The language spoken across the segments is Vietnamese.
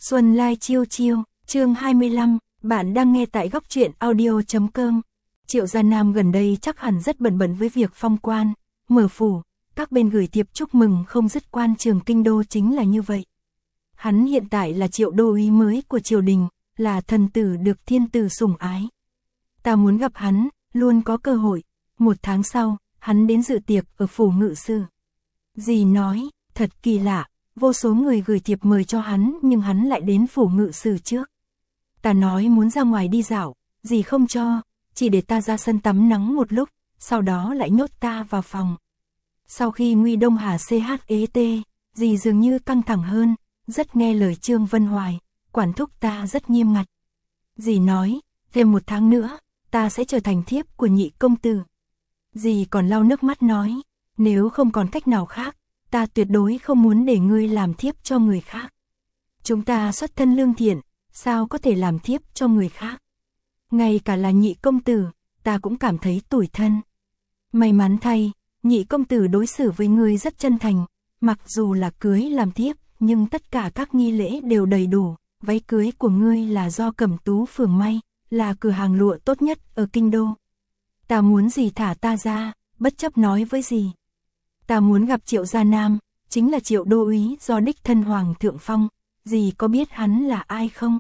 Xuân Lai chiêu chiêu, chương 25, bạn đang nghe tại góc truyện audio.com. Triệu Gia Nam gần đây chắc hẳn rất bận với việc phong quan, mở phủ, các bên gửi thiệp chúc mừng không dứt quan trường kinh đô chính là như vậy. Hắn hiện tại là Triệu đô úy mới của triều đình, là thần tử được thiên tử sủng ái. Ta muốn gặp hắn, luôn có cơ hội. 1 tháng sau, hắn đến dự tiệc ở phủ ngự sử. Dì nói, thật kỳ lạ, vô số người gửi thiệp mời cho hắn nhưng hắn lại đến phủ ngự sử trước. Ta nói muốn ra ngoài đi dạo, dì không cho, chỉ để ta ra sân tắm nắng một lúc, sau đó lại nhốt ta vào phòng. Sau khi Nguy Đông Hà CHET, dì dường như căng thẳng hơn, rất nghe lời Trương Vân Hoài, quản thúc ta rất nghiêm ngặt. Dì nói, thêm 1 tháng nữa, ta sẽ trở thành thiếp của nhị công tử. Dì còn lau nước mắt nói, nếu không còn cách nào khác, ta tuyệt đối không muốn để ngươi làm thiếp cho người khác. Chúng ta xuất thân lương thiện, sao có thể làm thiếp cho người khác? Ngay cả là nhị công tử, ta cũng cảm thấy tủi thân. May mắn thay, nhị công tử đối xử với ngươi rất chân thành, mặc dù là cưới làm thiếp, nhưng tất cả các nghi lễ đều đầy đủ. Váy cưới của ngươi là do Cẩm Tú Phường may, là cửa hàng lụa tốt nhất ở kinh đô. Ta muốn dì thả ta ra, bất chấp nói với dì. Ta muốn gặp Triệu Gia Nam, chính là Triệu đô úy do đích thân Hoàng thượng phong. Dì có biết hắn là ai không?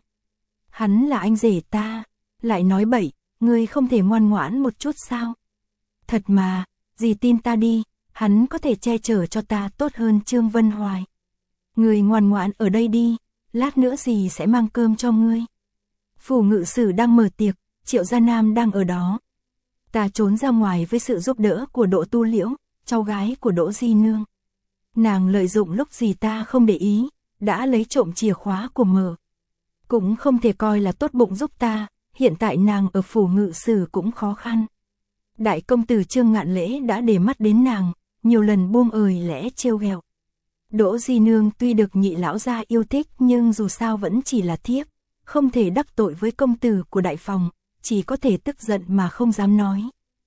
Hắn là anh rể ta. Lại nói bậy, ngươi không thể ngoan ngoãn một chút sao? Thật mà, dì tin ta đi, hắn có thể che chở cho ta tốt hơn Trương Vân Hoài. Ngươi ngoan ngoãn ở đây đi, lát nữa dì sẽ mang cơm cho ngươi. Phủ ngự sử đang mở tiệc, Triệu Gia Nam đang ở đó. Ta trốn ra ngoài với sự giúp đỡ của Đỗ Tu Liễu, cháu gái của Đỗ Di Nương. Nàng lợi dụng lúc dì ta không để ý, đã lấy trộm chìa khóa của mở. Cũng không thể coi là tốt bụng giúp ta, hiện tại nàng ở phủ ngự sử cũng khó khăn. Đại công tử Trương Ngạn Lễ đã để mắt đến nàng, nhiều lần buông ời lẽ trêu ghẹo. Đỗ Di Nương tuy được nhị lão gia yêu thích nhưng dù sao vẫn chỉ là thiếp, không thể đắc tội với công tử của đại phòng, chỉ có thể tức giận mà không dám nói.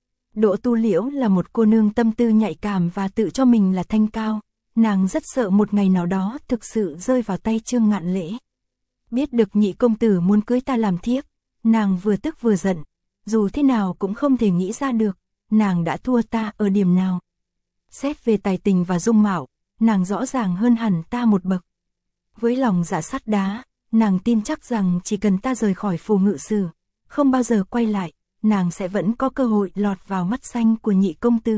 Đỗ Tu Liễu là một cô nương tâm tư nhạy cảm và tự cho mình là thanh cao, nàng rất sợ một ngày nào đó thực sự rơi vào tay Trương Ngạn Lễ. Biết được nhị công tử muốn cưới ta làm thiếp, nàng vừa tức vừa giận, dù thế nào cũng không thể nghĩ ra được, nàng đã thua ta ở điểm nào. Xét về tài tình và dung mạo, nàng rõ ràng hơn hẳn ta một bậc. Với lòng dạ sắt đá, nàng tin chắc rằng chỉ cần ta rời khỏi phủ ngự sử, không bao giờ quay lại, nàng sẽ vẫn có cơ hội lọt vào mắt xanh của nhị công tử.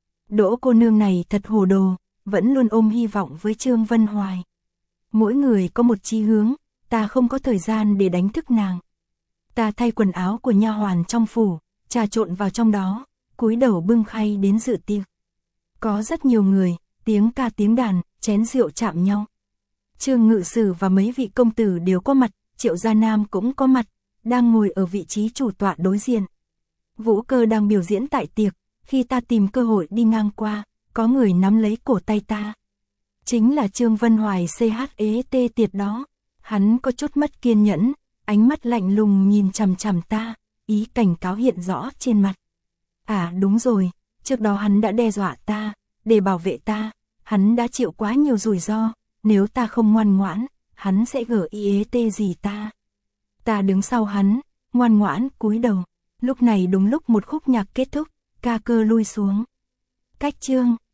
Đỗ cô nương này thật hồ đồ, vẫn luôn ôm hy vọng với Trương Vân Hoài. Mỗi người có một chí hướng, ta không có thời gian để đánh thức nàng. Ta thay quần áo của nha hoàn trong phủ, trà trộn vào trong đó, cúi đầu bưng khay đến dự tiệc. Có rất nhiều người, tiếng ca tiếng đàn, chén rượu chạm nhau. Trương ngự sử và mấy vị công tử đều có mặt, Triệu Gia Nam cũng có mặt, đang ngồi ở vị trí chủ tọa đối diện. Vũ Cơ đang biểu diễn tại tiệc, khi ta tìm cơ hội đi ngang qua, có người nắm lấy cổ tay ta. Chính là Trương Vân Hoài CHET tiệt đó. Hắn có chút mất kiên nhẫn, ánh mắt lạnh lùng nhìn chằm chằm ta, ý cảnh cáo hiện rõ trên mặt. À đúng rồi, trước đó hắn đã đe dọa ta, để bảo vệ ta, hắn đã chịu quá nhiều rủi ro, nếu ta không ngoan ngoãn, hắn sẽ GIET gì ta. Ta đứng sau hắn, ngoan ngoãn cúi đầu, lúc này đúng lúc một khúc nhạc kết thúc, ca cơ lui xuống. Cách chương